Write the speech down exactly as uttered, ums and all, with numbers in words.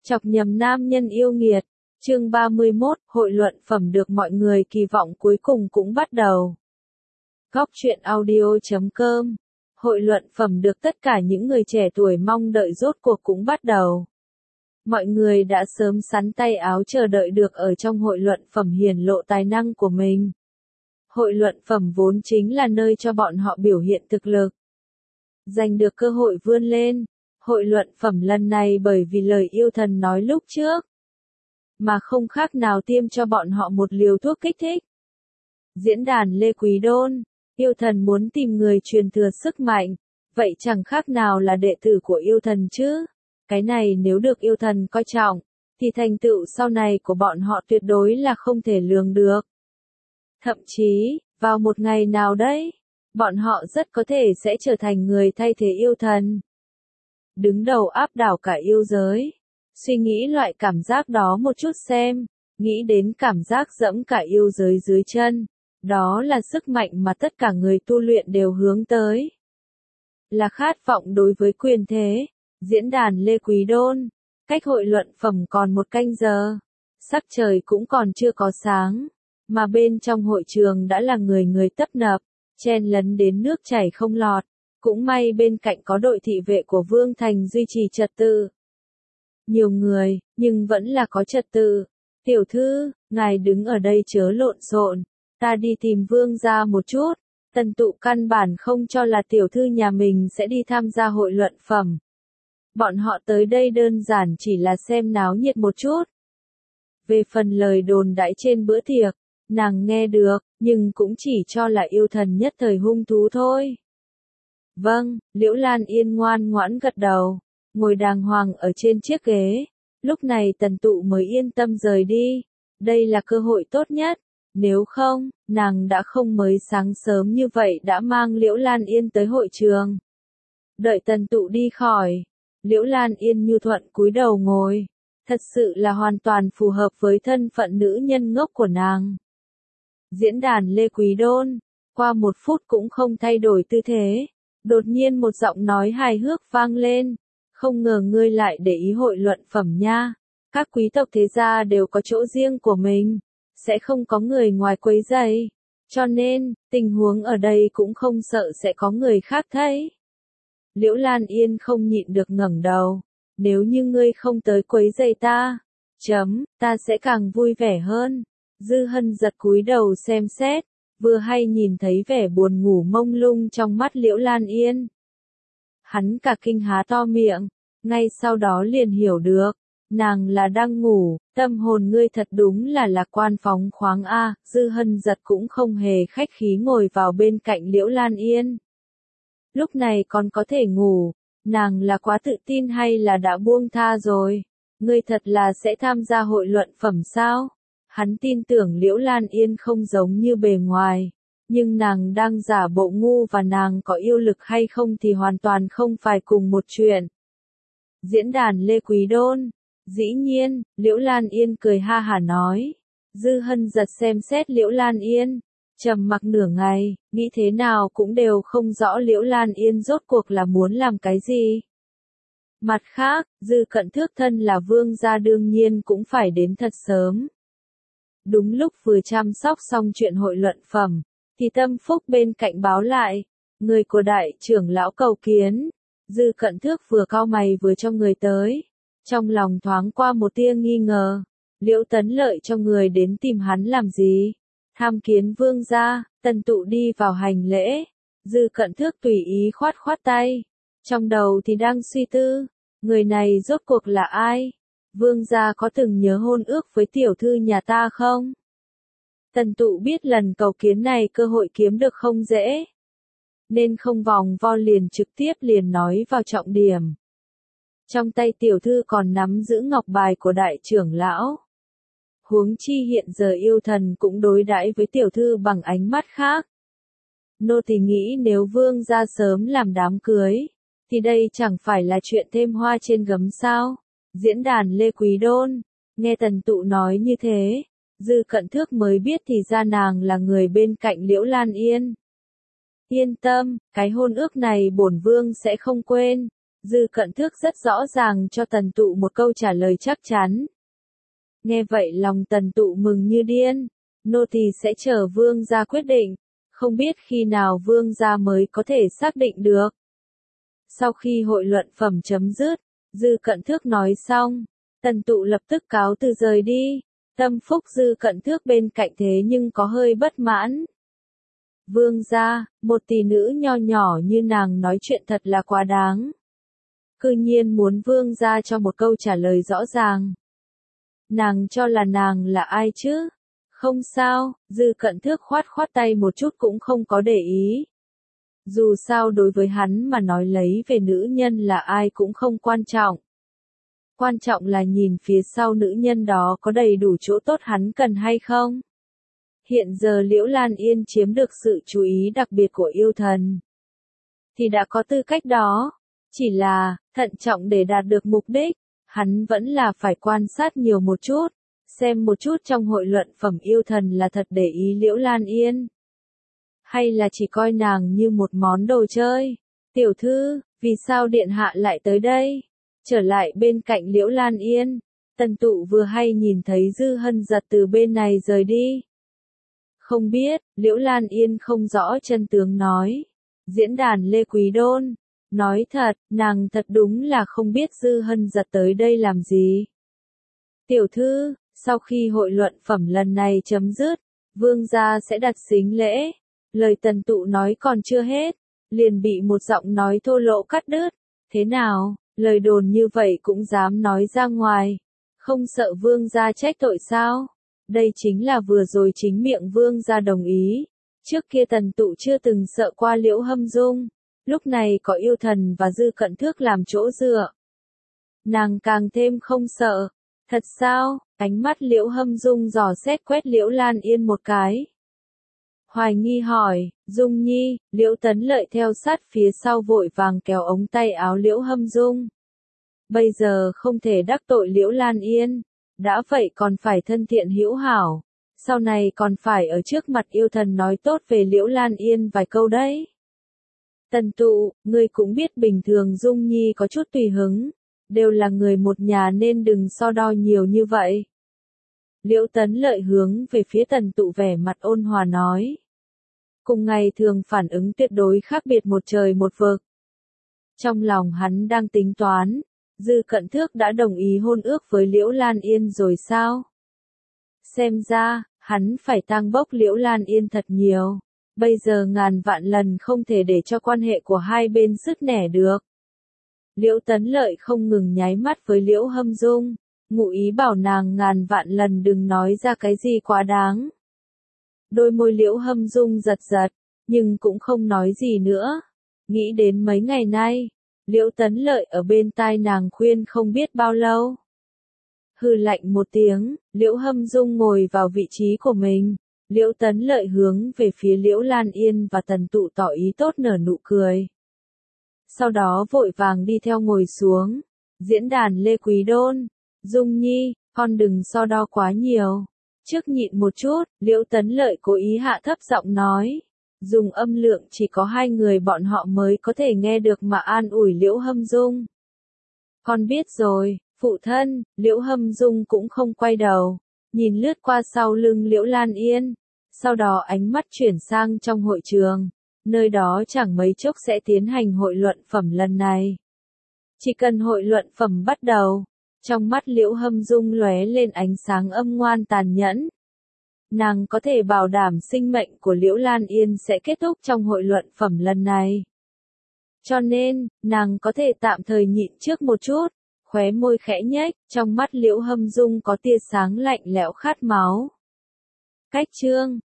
Chọc nhầm nam nhân yêu nghiệt. Chương ba mươi mốt, hội luận phẩm được mọi người kỳ vọng cuối cùng cũng bắt đầu. Góc truyện audio chấm com. Hội luận phẩm được tất cả những người trẻ tuổi mong đợi rốt cuộc cũng bắt đầu. Mọi người đã sớm sắn tay áo chờ đợi được ở trong hội luận phẩm hiển lộ tài năng của mình. Hội luận phẩm vốn chính là nơi cho bọn họ biểu hiện thực lực, giành được cơ hội vươn lên. Hội luận phẩm lần này bởi vì lời yêu thần nói lúc trước, mà không khác nào tiêm cho bọn họ một liều thuốc kích thích. Diễn đàn Lê Quý Đôn, yêu thần muốn tìm người truyền thừa sức mạnh, vậy chẳng khác nào là đệ tử của yêu thần chứ. Cái này nếu được yêu thần coi trọng, thì thành tựu sau này của bọn họ tuyệt đối là không thể lường được. Thậm chí, vào một ngày nào đấy, bọn họ rất có thể sẽ trở thành người thay thế yêu thần, đứng đầu áp đảo cả yêu giới. Suy nghĩ loại cảm giác đó một chút xem, nghĩ đến cảm giác dẫm cả yêu giới dưới chân. Đó là sức mạnh mà tất cả người tu luyện đều hướng tới. Là khát vọng đối với quyền thế. Diễn đàn Lê Quý Đôn, cách hội luận phẩm còn một canh giờ. Sắc trời cũng còn chưa có sáng, mà bên trong hội trường đã là người người tấp nập, chen lấn đến nước chảy không lọt. Cũng may bên cạnh có đội thị vệ của Vương Thành duy trì trật tự. Nhiều người, nhưng vẫn là có trật tự. Tiểu thư, ngài đứng ở đây chớ lộn xộn, ta đi tìm Vương gia một chút. Tần Tụ căn bản không cho là tiểu thư nhà mình sẽ đi tham gia hội luận phẩm. Bọn họ tới đây đơn giản chỉ là xem náo nhiệt một chút. Về phần lời đồn đãi trên bữa tiệc, nàng nghe được, nhưng cũng chỉ cho là yêu thần nhất thời hung thú thôi. Vâng, Liễu Lan Yên ngoan ngoãn gật đầu, ngồi đàng hoàng ở trên chiếc ghế. Lúc này Tần Tụ mới yên tâm rời đi. Đây là cơ hội tốt nhất. Nếu không, nàng đã không mới sáng sớm như vậy đã mang Liễu Lan Yên tới hội trường. Đợi Tần Tụ đi khỏi, Liễu Lan Yên nhu thuận cúi đầu ngồi. Thật sự là hoàn toàn phù hợp với thân phận nữ nhân ngốc của nàng. Diễn đàn Lê Quý Đôn, qua một phút cũng không thay đổi tư thế. Đột nhiên một giọng nói hài hước vang lên. Không ngờ ngươi lại để ý hội luận phẩm nha. Các quý tộc thế gia đều có chỗ riêng của mình, sẽ không có người ngoài quấy rầy. Cho nên, tình huống ở đây cũng không sợ sẽ có người khác thấy. Liễu Lan Yên không nhịn được ngẩng đầu. Nếu như ngươi không tới quấy rầy ta, chấm, ta sẽ càng vui vẻ hơn. Dư Hân giật cúi đầu xem xét, vừa hay nhìn thấy vẻ buồn ngủ mông lung trong mắt Liễu Lan Yên. Hắn cả kinh há to miệng, ngay sau đó liền hiểu được, nàng là đang ngủ. Tâm hồn ngươi thật đúng là lạc quan phóng khoáng a. Dư Hân giật cũng không hề khách khí ngồi vào bên cạnh Liễu Lan Yên. Lúc này còn có thể ngủ, nàng là quá tự tin hay là đã buông tha rồi? Ngươi thật là sẽ tham gia hội luận phẩm sao? Hắn tin tưởng Liễu Lan Yên không giống như bề ngoài, nhưng nàng đang giả bộ ngu và nàng có yêu lực hay không thì hoàn toàn không phải cùng một chuyện. Diễn đàn Lê Quý Đôn, dĩ nhiên, Liễu Lan Yên cười ha hả nói. Dư Hân giật xem xét Liễu Lan Yên, trầm mặc nửa ngày, nghĩ thế nào cũng đều không rõ Liễu Lan Yên rốt cuộc là muốn làm cái gì. Mặt khác, Dư Cận Thước thân là vương gia đương nhiên cũng phải đến thật sớm. Đúng lúc vừa chăm sóc xong chuyện hội luận phẩm, thì Tâm Phúc bên cạnh báo lại, người của đại trưởng lão cầu kiến. Dư Cận Thước vừa cau mày vừa cho người tới, trong lòng thoáng qua một tia nghi ngờ. Liễu Tấn Lợi cho người đến tìm hắn làm gì? Tham kiến vương gia. Tần Tụ đi vào hành lễ. Dư Cận Thước tùy ý khoát khoát tay, trong đầu thì đang suy tư, người này rốt cuộc là ai? Vương gia có từng nhớ hôn ước với tiểu thư nhà ta không? Tần Tụ biết lần cầu kiến này cơ hội kiếm được không dễ, nên không vòng vo liền trực tiếp liền nói vào trọng điểm. Trong tay tiểu thư còn nắm giữ ngọc bài của đại trưởng lão. Huống chi hiện giờ yêu thần cũng đối đãi với tiểu thư bằng ánh mắt khác. Nô tỳ nghĩ nếu vương gia sớm làm đám cưới, thì đây chẳng phải là chuyện thêm hoa trên gấm sao? Diễn đàn Lê Quý Đôn, nghe Tần Tụ nói như thế, Dư Cận Thước mới biết thì ra nàng là người bên cạnh Liễu Lan Yên. Yên tâm, cái hôn ước này bổn vương sẽ không quên. Dư Cận Thước rất rõ ràng cho Tần Tụ một câu trả lời chắc chắn. Nghe vậy lòng Tần Tụ mừng như điên, nô tỳ sẽ chờ vương gia quyết định, không biết khi nào vương gia mới có thể xác định được. Sau khi hội luận phẩm chấm dứt, Dư Cận Thước nói xong, Tần Tụ lập tức cáo từ rời đi, tâm phúc Dư Cận Thước bên cạnh thế nhưng có hơi bất mãn. Vương gia, một tỷ nữ nho nhỏ như nàng nói chuyện thật là quá đáng. Cư nhiên muốn vương gia cho một câu trả lời rõ ràng. Nàng cho là nàng là ai chứ? Không sao, Dư Cận Thước khoát khoát tay một chút cũng không có để ý. Dù sao đối với hắn mà nói lấy về nữ nhân là ai cũng không quan trọng. Quan trọng là nhìn phía sau nữ nhân đó có đầy đủ chỗ tốt hắn cần hay không. Hiện giờ Liễu Lan Yên chiếm được sự chú ý đặc biệt của yêu thần. Thì đã có tư cách đó. Chỉ là, thận trọng để đạt được mục đích, hắn vẫn là phải quan sát nhiều một chút, xem một chút trong hội luận phẩm yêu thần là thật để ý Liễu Lan Yên. Hay là chỉ coi nàng như một món đồ chơi. Tiểu thư, vì sao điện hạ lại tới đây? Trở lại bên cạnh Liễu Lan Yên, Tần Tụ vừa hay nhìn thấy Dư Hân Giật từ bên này rời đi. Không biết, Liễu Lan Yên không rõ chân tướng nói. Diễn đàn Lê Quý Đôn. Nói thật, nàng thật đúng là không biết Dư Hân Giật tới đây làm gì. Tiểu thư, sau khi hội luận phẩm lần này chấm dứt, vương gia sẽ đặt sính lễ. Lời Tần Tụ nói còn chưa hết, liền bị một giọng nói thô lỗ cắt đứt. Thế nào, lời đồn như vậy cũng dám nói ra ngoài. Không sợ vương gia trách tội sao? Đây chính là vừa rồi chính miệng vương gia đồng ý. Trước kia Tần Tụ chưa từng sợ qua Liễu Hâm Dung. Lúc này có yêu thần và Dư Cận Thước làm chỗ dựa. Nàng càng thêm không sợ. Thật sao? Ánh mắt Liễu Hâm Dung dò xét quét Liễu Lan Yên một cái. Hoài nghi hỏi, Dung Nhi, Liễu Tấn Lợi theo sát phía sau vội vàng kéo ống tay áo Liễu Hâm Dung. Bây giờ không thể đắc tội Liễu Lan Yên. Đã vậy còn phải thân thiện hữu hảo. Sau này còn phải ở trước mặt yêu thần nói tốt về Liễu Lan Yên vài câu đấy. Tần Tụ, ngươi cũng biết bình thường Dung Nhi có chút tùy hứng, đều là người một nhà nên đừng so đo nhiều như vậy. Liễu Tấn Lợi hướng về phía Tần Tụ vẻ mặt ôn hòa nói. Cùng ngày thường phản ứng tuyệt đối khác biệt một trời một vực. Trong lòng hắn đang tính toán, Dư Cận Thước đã đồng ý hôn ước với Liễu Lan Yên rồi sao? Xem ra, hắn phải tang bốc Liễu Lan Yên thật nhiều. Bây giờ ngàn vạn lần không thể để cho quan hệ của hai bên sứt nẻ được. Liễu Tấn Lợi không ngừng nháy mắt với Liễu Hâm Dung, ngụ ý bảo nàng ngàn vạn lần đừng nói ra cái gì quá đáng. Đôi môi Liễu Hâm Dung giật giật, nhưng cũng không nói gì nữa. Nghĩ đến mấy ngày nay, Liễu Tấn Lợi ở bên tai nàng khuyên không biết bao lâu. Hừ lạnh một tiếng, Liễu Hâm Dung ngồi vào vị trí của mình. Liễu Tấn Lợi hướng về phía Liễu Lan Yên và Tần Tụ tỏ ý tốt nở nụ cười. Sau đó vội vàng đi theo ngồi xuống. Diễn đàn Lê Quý Đôn. Dung Nhi, con đừng so đo quá nhiều. Trước nhịn một chút, Liễu Tấn Lợi cố ý hạ thấp giọng nói. Dùng âm lượng chỉ có hai người bọn họ mới có thể nghe được mà an ủi Liễu Hâm Dung. Con biết rồi, phụ thân. Liễu Hâm Dung cũng không quay đầu. Nhìn lướt qua sau lưng Liễu Lan Yên, sau đó ánh mắt chuyển sang trong hội trường, nơi đó chẳng mấy chốc sẽ tiến hành hội luận phẩm lần này. Chỉ cần hội luận phẩm bắt đầu, trong mắt Liễu Hâm Dung lóe lên ánh sáng âm ngoan tàn nhẫn. Nàng có thể bảo đảm sinh mệnh của Liễu Lan Yên sẽ kết thúc trong hội luận phẩm lần này. Cho nên, nàng có thể tạm thời nhịn trước một chút. Khóe môi khẽ nhếch, trong mắt Liễu Hâm Dung có tia sáng lạnh lẽo khát máu. Cách chương